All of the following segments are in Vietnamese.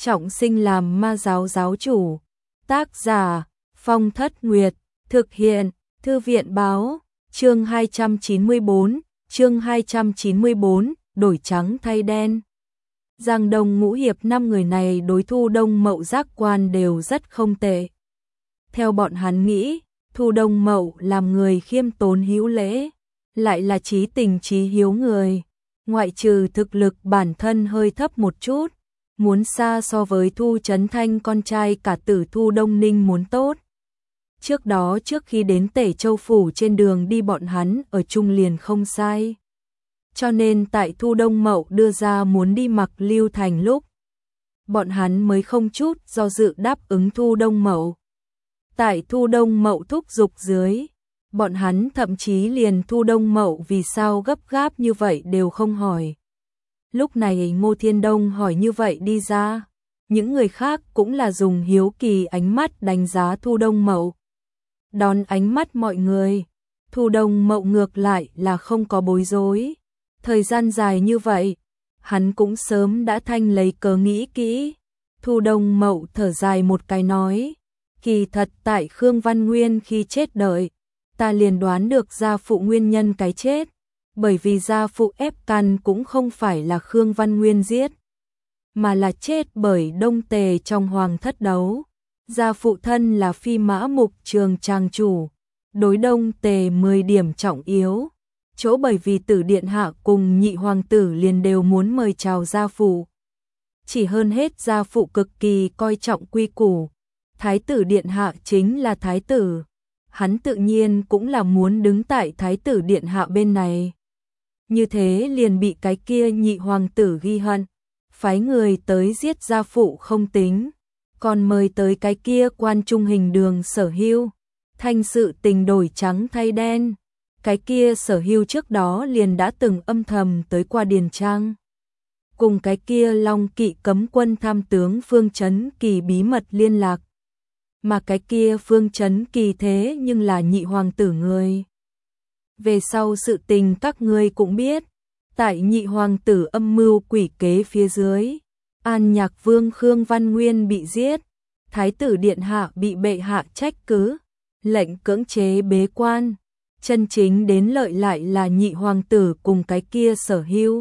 trọng sinh làm ma giáo giáo chủ. Tác giả Phong Thất Nguyệt, thực hiện Thư viện báo. Chương 294, đổi trắng thay đen. Giang Đông Ngũ Hiệp 5 người này đối Thu Đông Mậu giác quan đều rất không tệ. Theo bọn hắn nghĩ, Thu Đông Mậu làm người khiêm tốn hữu lễ, lại là chí tình chí hiếu người, ngoại trừ thực lực bản thân hơi thấp một chút, muốn xa so với Thu Chấn Thanh con trai cả tử Thu Đông Ninh muốn tốt. Trước đó trước khi đến Tể Châu Phủ trên đường đi bọn hắn ở chung liền không sai. Cho nên tại Thu Đông Mậu đưa ra muốn đi Mặc Lưu Thành lúc, bọn hắn mới không chút do dự đáp ứng Thu Đông Mậu. Tại Thu Đông Mậu thúc giục dưới, bọn hắn thậm chí liền Thu Đông Mậu vì sao gấp gáp như vậy đều không hỏi. Lúc này Ngô Thiên Đông hỏi như vậy đi ra, những người khác cũng là dùng hiếu kỳ ánh mắt đánh giá Thu Đông Mậu. Đón ánh mắt mọi người, Thu Đông Mậu ngược lại là không có bối rối. Thời gian dài như vậy, hắn cũng sớm đã thanh lấy cớ nghĩ kỹ. Thu Đông Mậu thở dài một cái nói, kỳ thật tại Khương Văn Nguyên khi chết đợi, ta liền đoán được gia phụ nguyên nhân cái chết, bởi vì gia phụ ép căn cũng không phải là Khương Văn Nguyên giết, mà là chết bởi Đông Tề trong hoàng thất đấu. Gia phụ thân là Phi Mã Mục Trường tràng chủ, đối Đông Tề 10 điểm trọng yếu, chỗ bởi vì Tử Điện Hạ cùng nhị hoàng tử liền đều muốn mời chào gia phụ. Chỉ hơn hết gia phụ cực kỳ coi trọng quy củ, Thái tử Điện Hạ chính là Thái tử, hắn tự nhiên cũng là muốn đứng tại Thái tử Điện Hạ bên này. Như thế liền bị cái kia nhị hoàng tử ghi hận, phái người tới giết gia phụ không tính, còn mời tới cái kia quan trung hình đường Sở Hưu, thanh sự tình đổi trắng thay đen. Cái kia Sở Hưu trước đó liền đã từng âm thầm tới qua Điền Trang, cùng cái kia Long Kỵ cấm quân tham tướng Phương Chấn Kỳ bí mật liên lạc, mà cái kia Phương Chấn Kỳ thế nhưng là nhị hoàng tử người. Về sau sự tình các ngươi cũng biết, tại nhị hoàng tử âm mưu quỷ kế phía dưới, An Nhạc Vương Khương Văn Nguyên bị giết, Thái tử Điện Hạ bị bệ hạ trách cứ, lệnh cưỡng chế bế quan. Chân chính đến lợi lại là nhị hoàng tử cùng cái kia Sở Hưu.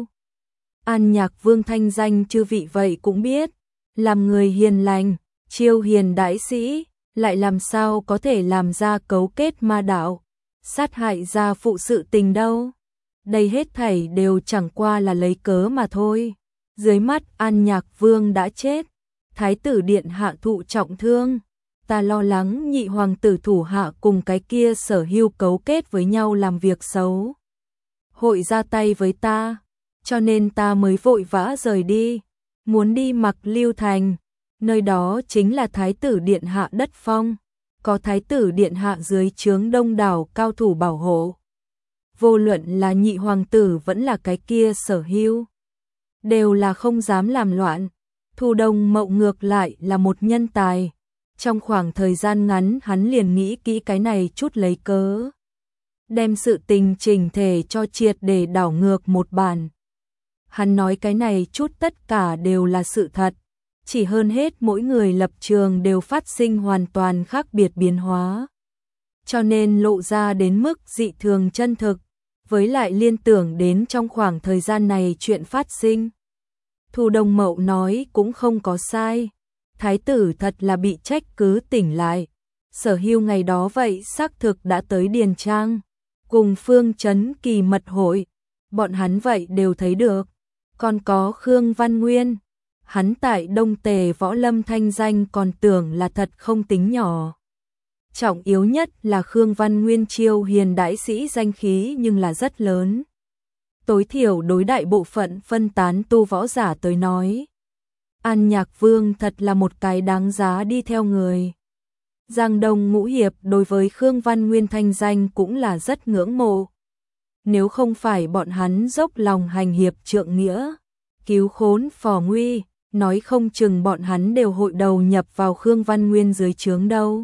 An Nhạc Vương thanh danh chư vị vậy cũng biết, làm người hiền lành, chiêu hiền đãi sĩ, lại làm sao có thể làm ra cấu kết ma đạo, sát hại gia phụ sự tình đâu. Đây hết thảy đều chẳng qua là lấy cớ mà thôi. Dưới mắt An Nhạc Vương đã chết, Thái tử Điện Hạ thụ trọng thương. Ta lo lắng nhị hoàng tử thủ hạ cùng cái kia Sở Hưu cấu kết với nhau làm việc xấu, hội ra tay với ta, cho nên ta mới vội vã rời đi, muốn đi Mặc Lưu Thành, nơi đó chính là Thái tử Điện Hạ đất phong, có Thái tử Điện Hạ dưới trướng đông đảo cao thủ bảo hộ. Vô luận là nhị hoàng tử vẫn là cái kia Sở Hưu, đều là không dám làm loạn. Thu Đông Mậu ngược lại là một nhân tài. Trong khoảng thời gian ngắn hắn liền nghĩ kỹ cái này chút lấy cớ, đem sự tình chỉnh thể cho triệt để đảo ngược một bàn. Hắn nói cái này chút tất cả đều là sự thật, chỉ hơn hết mỗi người lập trường đều phát sinh hoàn toàn khác biệt biến hóa, cho nên lộ ra đến mức dị thường chân thực, với lại liên tưởng đến trong khoảng thời gian này chuyện phát sinh. Thu Đông Mậu nói cũng không có sai. Thái tử thật là bị trách cứ tỉnh lại. Sở Hưu ngày đó vậy xác thực đã tới Điền Trang, cùng Phương Chấn Kỳ mật hội, bọn hắn vậy đều thấy được. Còn có Khương Văn Nguyên, hắn tại Đông Tề võ lâm thanh danh còn tưởng là thật không tính nhỏ. Trọng yếu nhất là Khương Văn Nguyên chiêu hiền đãi sĩ danh khí nhưng là rất lớn. Tối thiểu đối đại bộ phận phân tán tu võ giả tới nói, An Nhạc Vương thật là một cái đáng giá đi theo người. Giang Đông Ngũ Hiệp đối với Khương Văn Nguyên thanh danh cũng là rất ngưỡng mộ. Nếu không phải bọn hắn dốc lòng hành hiệp trượng nghĩa, cứu khốn phò nguy, nói không chừng bọn hắn đều hội đầu nhập vào Khương Văn Nguyên dưới trướng đâu.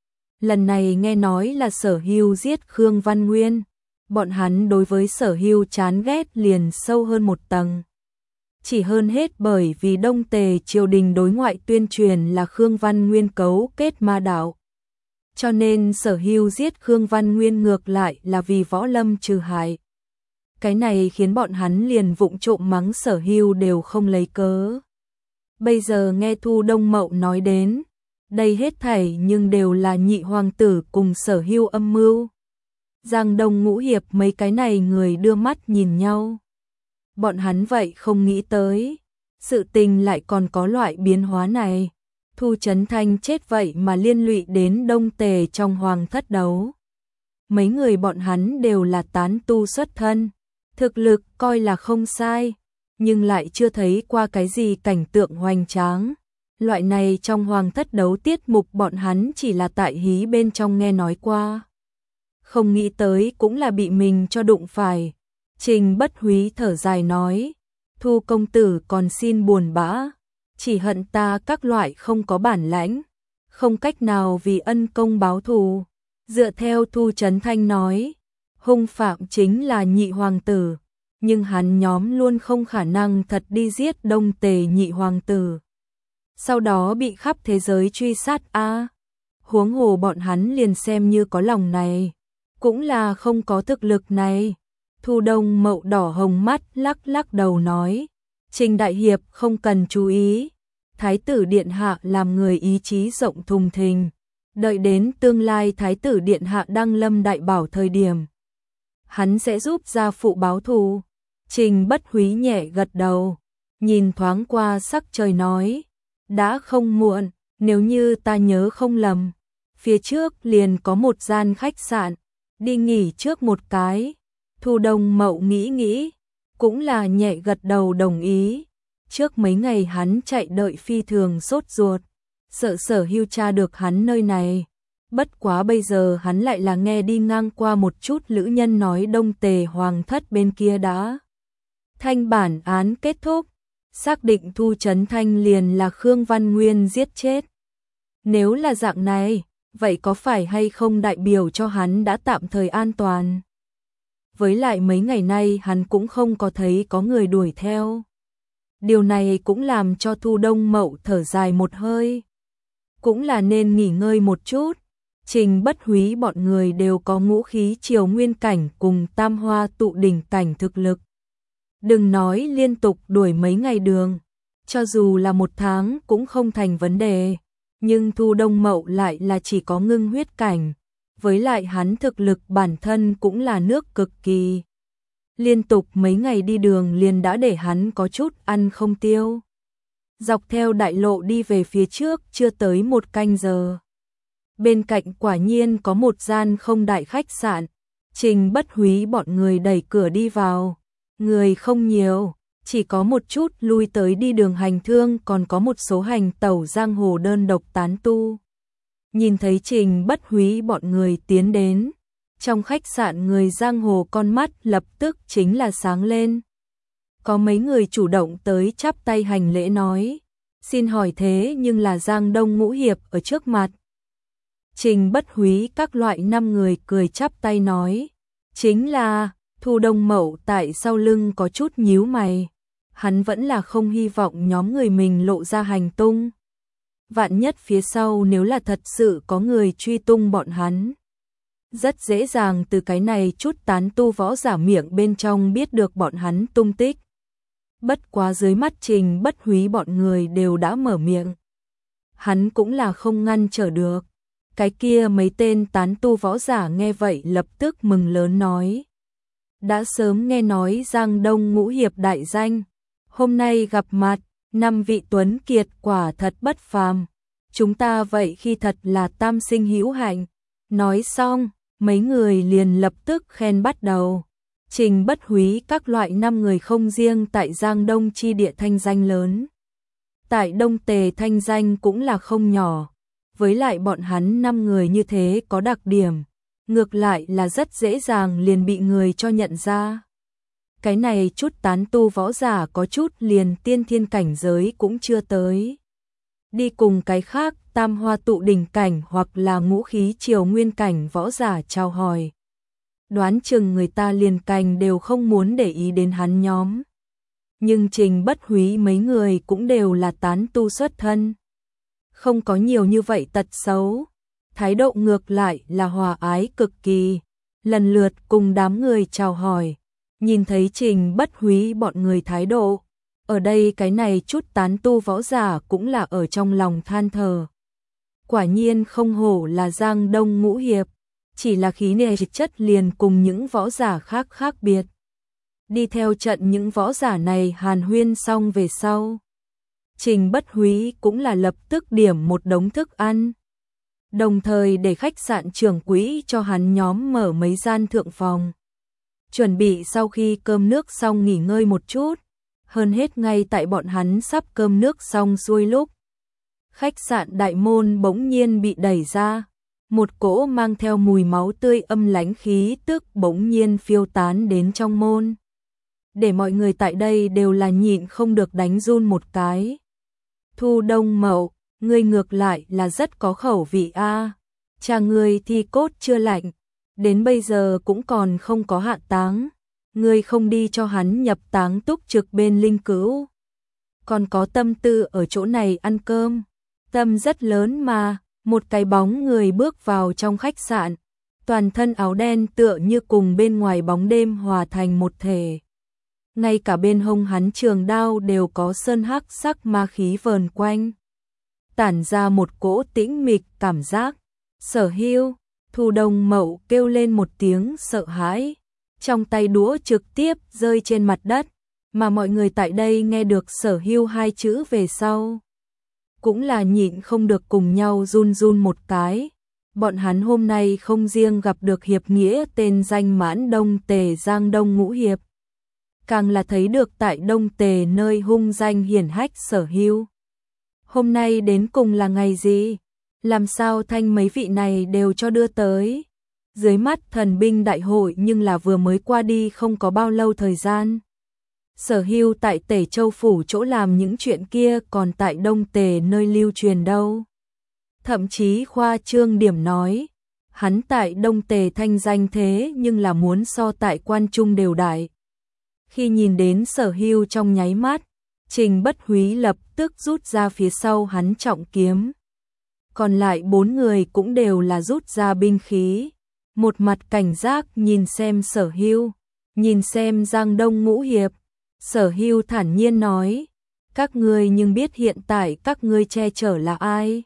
Lần này nghe nói là Sở Hưu giết Khương Văn Nguyên, bọn hắn đối với Sở Hưu chán ghét liền sâu hơn một tầng. chỉ hơn hết bởi vì Đông Tề triều đình đối ngoại tuyên truyền là Khương Văn Nguyên cấu kết ma đạo. Cho nên Sở Hưu giết Khương Văn Nguyên ngược lại là vì Võ Lâm trừ hại. Cái này khiến bọn hắn liền vụng trộm mắng Sở Hưu đều không lấy cớ. Bây giờ nghe Thu Đông Mậu nói đến, đây hết thảy nhưng đều là nhị hoàng tử cùng Sở Hưu âm mưu. Giang Đông Ngũ Hiệp mấy cái này người đưa mắt nhìn nhau. Bọn hắn vậy không nghĩ tới, sự tình lại còn có loại biến hóa này. Thu Chấn Thanh chết vậy mà liên lụy đến Đông Tề trong hoàng thất đấu. Mấy người bọn hắn đều là tán tu xuất thân, thực lực coi là không sai, nhưng lại chưa thấy qua cái gì cảnh tượng hoành tráng. Loại này trong hoàng thất đấu tiết mục bọn hắn chỉ là tại hí bên trong nghe nói qua. Không nghĩ tới cũng là bị mình cho đụng phải. Trình Bất Húy thở dài nói, Thu công tử còn xin buồn bã, chỉ hận ta các loại không có bản lãnh, không cách nào vì ân công báo thù. Dựa theo Thu Chấn Thanh nói, hung phạm chính là nhị hoàng tử, nhưng hắn nhóm luôn không khả năng thật đi giết Đông Tề nhị hoàng tử. Sau đó bị khắp thế giới truy sát huống hồ bọn hắn liền xem như có lòng này, cũng là không có thực lực này. Thu Đông Mậu đỏ hồng mắt lắc lắc đầu nói, Trình đại hiệp không cần chú ý, Thái tử điện hạ làm người ý chí rộng thùng thình, đợi đến tương lai Thái tử điện hạ đăng lâm đại bảo thời điểm, hắn sẽ giúp gia phụ báo thù. Trình Bất Húy nhẹ gật đầu, nhìn thoáng qua sắc trời nói, đã không muộn, nếu như ta nhớ không lầm, phía trước liền có một gian khách sạn, đi nghỉ trước một cái. Thu Đông Mậu nghĩ nghĩ, cũng là nhẹ gật đầu đồng ý. Trước mấy ngày hắn chạy đợi phi thường sốt ruột, sợ Sở Hưu tra được hắn nơi này. Bất quá bây giờ hắn lại là nghe đi ngang qua một chút lữ nhân nói Đông Tề hoàng thất bên kia đã thanh bản án kết thúc, xác định Thu Chấn Thanh liền là Khương Văn Nguyên giết chết. Nếu là dạng này, vậy có phải hay không đại biểu cho hắn đã tạm thời an toàn? Với lại mấy ngày nay hắn cũng không có thấy có người đuổi theo. Điều này cũng làm cho Thu Đông Mậu thở dài một hơi. Cũng là nên nghỉ ngơi một chút. Trình Bất Húy bọn người đều có ngũ khí triều nguyên cảnh cùng tam hoa tụ đỉnh cảnh thực lực. Đừng nói liên tục đuổi mấy ngày đường, cho dù là một tháng cũng không thành vấn đề. Nhưng Thu Đông Mậu lại là chỉ có ngưng huyết cảnh. Với lại hắn thực lực bản thân cũng là nước cực kỳ. Liên tục mấy ngày đi đường liền đã để hắn có chút ăn không tiêu. Dọc theo đại lộ đi về phía trước chưa tới một canh giờ. Bên cạnh quả nhiên có một gian không đại khách sạn. Trình Bất Húy bọn người đẩy cửa đi vào. Người không nhiều, chỉ có một chút lui tới đi đường hành thương, còn có một số hành tẩu giang hồ đơn độc tán tu. Nhìn thấy Trình Bất Húy bọn người tiến đến, trong khách sạn người giang hồ con mắt lập tức chính là sáng lên. Có mấy người chủ động tới chắp tay hành lễ nói, xin hỏi thế nhưng là Giang Đông Ngũ Hiệp ở trước mặt. Trình Bất Húy các loại 5 người cười chắp tay nói, chính là. Thu Đông Mậu tại sau lưng có chút nhíu mày, hắn vẫn là không hy vọng nhóm người mình lộ ra hành tung. Vạn nhất phía sau nếu là thật sự có người truy tung bọn hắn, rất dễ dàng từ cái này chút tán tu võ giả miệng bên trong biết được bọn hắn tung tích. Bất quá dưới mắt Trình Bất Húy bọn người đều đã mở miệng, hắn cũng là không ngăn trở được. Cái kia mấy tên tán tu võ giả nghe vậy lập tức mừng lớn nói, đã sớm nghe nói Giang Đông Ngũ Hiệp đại danh, hôm nay gặp mặt, 5 vị tuấn kiệt quả thật bất phàm, chúng ta vậy khi thật là tam sinh hữu hạnh. Nói xong, mấy người liền lập tức khen bắt đầu. Trình Bất Húy các loại 5 người không riêng tại Giang Đông chi địa thanh danh lớn, tại Đông Tề thanh danh cũng là không nhỏ. Với lại bọn hắn 5 người như thế có đặc điểm, ngược lại là rất dễ dàng liền bị người cho nhận ra. Cái này chút tán tu võ giả có chút liền tiên thiên cảnh giới cũng chưa tới. Đi cùng cái khác tam hoa tụ đỉnh cảnh hoặc là ngũ khí triều nguyên cảnh võ giả chào hỏi. Đoán chừng người ta liền cành đều không muốn để ý đến hắn nhóm. nhưng Trình Bất Húy mấy người cũng đều là tán tu xuất thân. Không có nhiều như vậy tật xấu, thái độ ngược lại là hòa ái cực kỳ, lần lượt cùng đám người chào hỏi, nhìn thấy Trình Bất Húy bọn người thái độ. Ở đây cái này chút tán tu võ giả cũng là ở trong lòng than thở. Quả nhiên không hổ là Giang Đông ngũ hiệp, chỉ là khí nề chất liền cùng những võ giả khác khác biệt. Đi theo trận những võ giả này hàn huyên xong về sau, Trình Bất Húy cũng là lập tức điểm một đống thức ăn, đồng thời để khách sạn trưởng quỹ cho hắn nhóm mở mấy gian thượng phòng. Chuẩn bị sau khi cơm nước xong nghỉ ngơi một chút, hơn hết ngay tại bọn hắn sắp cơm nước xong xuôi lúc. Khách sạn đại môn bỗng nhiên bị đẩy ra, một cỗ mang theo mùi máu tươi âm lãnh khí tức bỗng nhiên phiêu tán đến trong môn. Để mọi người tại đây đều là nhịn không được đánh run một cái. Thu Đông Mậu, ngươi ngược lại là rất có khẩu vị a. Cha ngươi thi cốt chưa lạnh, đến bây giờ cũng còn không có hạ táng, ngươi không đi cho hắn nhập táng túc trực bên linh cữu, còn có tâm tư ở chỗ này ăn cơm, tâm rất lớn mà. Một cái bóng người bước vào trong khách sạn, toàn thân áo đen tựa như cùng bên ngoài bóng đêm hòa thành một thể. Ngay cả bên hông hắn trường đao đều có sơn hắc sắc ma khí vờn quanh, tản ra một cỗ tĩnh mịch cảm giác. Sở Hưu, Thu Đông Mậu kêu lên một tiếng sợ hãi, trong tay đũa trực tiếp rơi trên mặt đất, mà mọi người tại đây nghe được Sở Hưu hai chữ về sau, cũng là nhịn không được cùng nhau run run một cái. Bọn hắn hôm nay không riêng gặp được hiệp nghĩa tên danh Mãn Đông Tề Giang Đông ngũ hiệp, càng là thấy được tại Đông Tề nơi hung danh hiển hách Sở Hưu. Hôm nay đến cùng là ngày gì? Làm sao thanh mấy vị này đều cho đưa tới? Dưới mắt thần binh đại hội nhưng là vừa mới qua đi không có bao lâu thời gian. Sở Hưu tại Tể Châu phủ chỗ làm những chuyện kia còn tại Đông Tề nơi lưu truyền đâu. Thậm chí khoa trương điểm nói, hắn tại Đông Tề thanh danh thế nhưng là muốn so tại Quan Trung đều đại. Khi nhìn đến Sở Hưu trong nháy mắt, Trình Bất Húy lập tức rút ra phía sau hắn trọng kiếm. Còn lại 4 người cũng đều là rút ra binh khí, một mặt cảnh giác nhìn xem Sở Hưu, nhìn xem Giang Đông ngũ hiệp. Sở Hưu thản nhiên nói, các ngươi nhưng biết hiện tại các ngươi che chở là ai?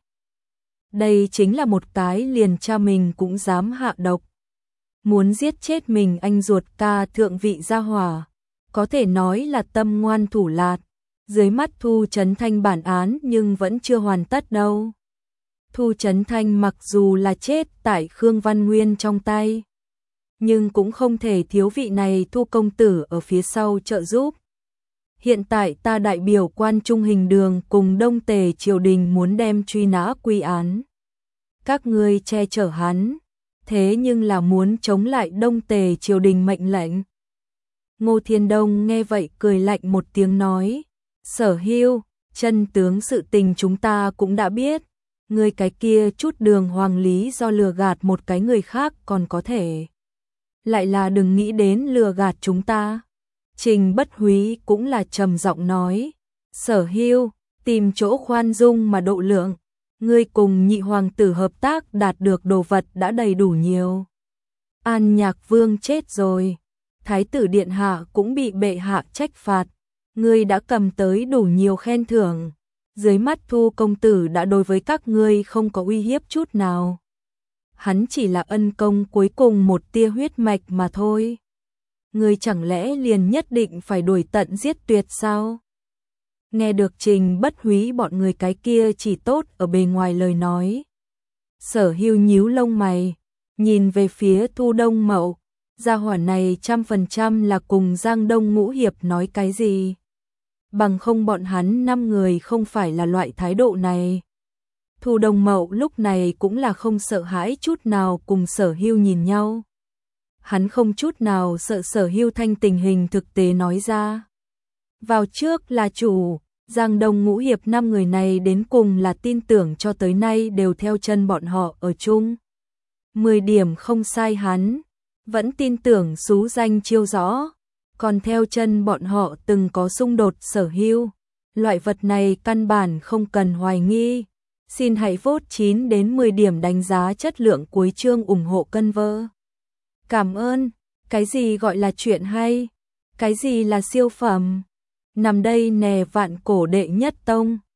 Đây chính là một cái liền cha mình cũng dám hạ độc, muốn giết chết mình anh ruột ca thượng vị gia hỏa, có thể nói là tâm ngoan thủ lạt. Dưới mắt Thu Chấn Thanh bản án nhưng vẫn chưa hoàn tất đâu. Thu Chấn Thanh mặc dù là chết tại Khương Văn Nguyên trong tay, nhưng cũng không thể thiếu vị này Thu công tử ở phía sau trợ giúp. Hiện tại ta đại biểu Quan Trung Hình Đường cùng Đông Tề triều đình muốn đem truy nã quy án. Các ngươi che chở hắn, thế nhưng là muốn chống lại Đông Tề triều đình mệnh lệnh. Ngô Thiên Đông nghe vậy cười lạnh một tiếng nói, Sở Hưu, chân tướng sự tình chúng ta cũng đã biết, ngươi cái kia chút đường hoàng lý do lừa gạt một cái người khác còn có thể, lại là đừng nghĩ đến lừa gạt chúng ta. Trình Bất Húy cũng là trầm giọng nói, Sở Hưu, tìm chỗ khoan dung mà độ lượng, ngươi cùng nhị hoàng tử hợp tác đạt được đồ vật đã đầy đủ nhiều. An Nhạc Vương chết rồi, Thái tử điện hạ cũng bị bệ hạ trách phạt, ngươi đã cầm tới đủ nhiều khen thưởng, dưới mắt Thu công tử đã đối với các ngươi không có uy hiếp chút nào. Hắn chỉ là ân công cuối cùng một tia huyết mạch mà thôi. Ngươi chẳng lẽ liền nhất định phải đuổi tận giết tuyệt sao? Nghe được Trình Bất Húy bọn người cái kia chỉ tốt ở bề ngoài lời nói, Sở Hưu nhíu lông mày, nhìn về phía Thu Đông Mậu, gia hỏa này 100% là cùng Giang Đông ngũ hiệp nói cái gì? Bằng không bọn hắn 5 người không phải là loại thái độ này. Thu Đông Mậu lúc này cũng là không sợ hãi chút nào cùng Sở Hưu nhìn nhau. Hắn không chút nào sợ Sở Hưu thanh tình hình thực tế nói ra. Vào trước là chủ, Giang Đông ngũ hiệp 5 người này đến cùng là tin tưởng cho tới nay đều theo chân bọn họ ở chung. 10 điểm không sai hắn, vẫn tin tưởng xú danh chiêu rõ, còn theo chân bọn họ từng có xung đột sở hữu. Loại vật này căn bản không cần hoài nghi. Xin hãy vote 9 đến 10 điểm đánh giá chất lượng cuối chương ủng hộ cân vơ. Cảm ơn. Cái gì gọi là chuyện hay? Cái gì là siêu phẩm? Nằm đây nè vạn cổ đệ nhất tông.